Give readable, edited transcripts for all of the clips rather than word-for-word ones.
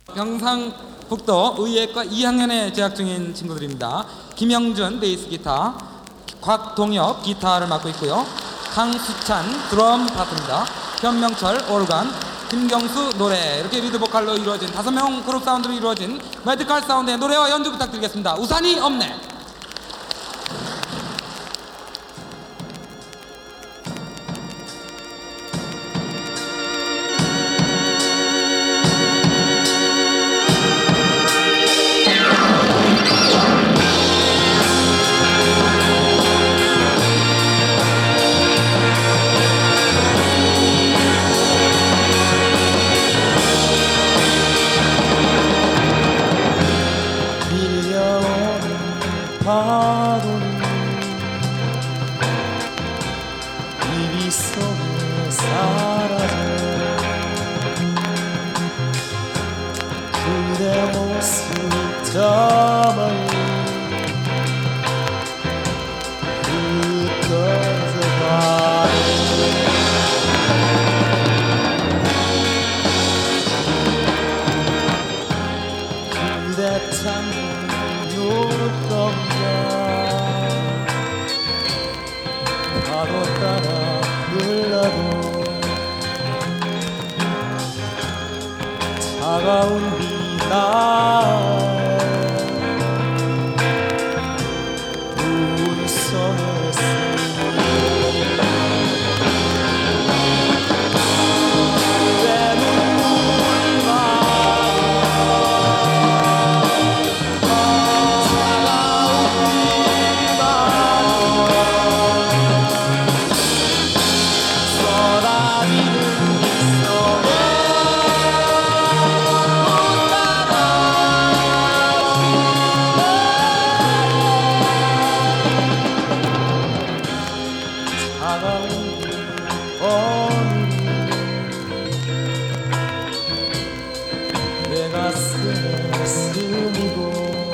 경상북도 의예과 2학년에 재학 중인 친구들입니다. 김영준 베이스 기타, 곽동엽 기타를 맡고 있고요. 강수찬 드럼 파트입니다. 현명철 오르간, 김경수 노래, 이렇게 리드 보컬로 이루어진 5명 그룹 사운드로 이루어진 매드칼 사운드의 노래와 연주 부탁드리겠습니다. 우산이 없네. 파도는 입이 속에 사라져 그대 모습 담아요 흩어져 가요 그대 참 파도 따라 흘러도 차가운 비나 눈송을 내 가슴에 스미고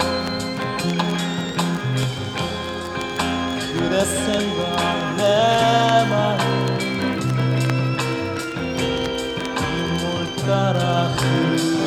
그대 생각 내 마음 빗물 따라 흐르고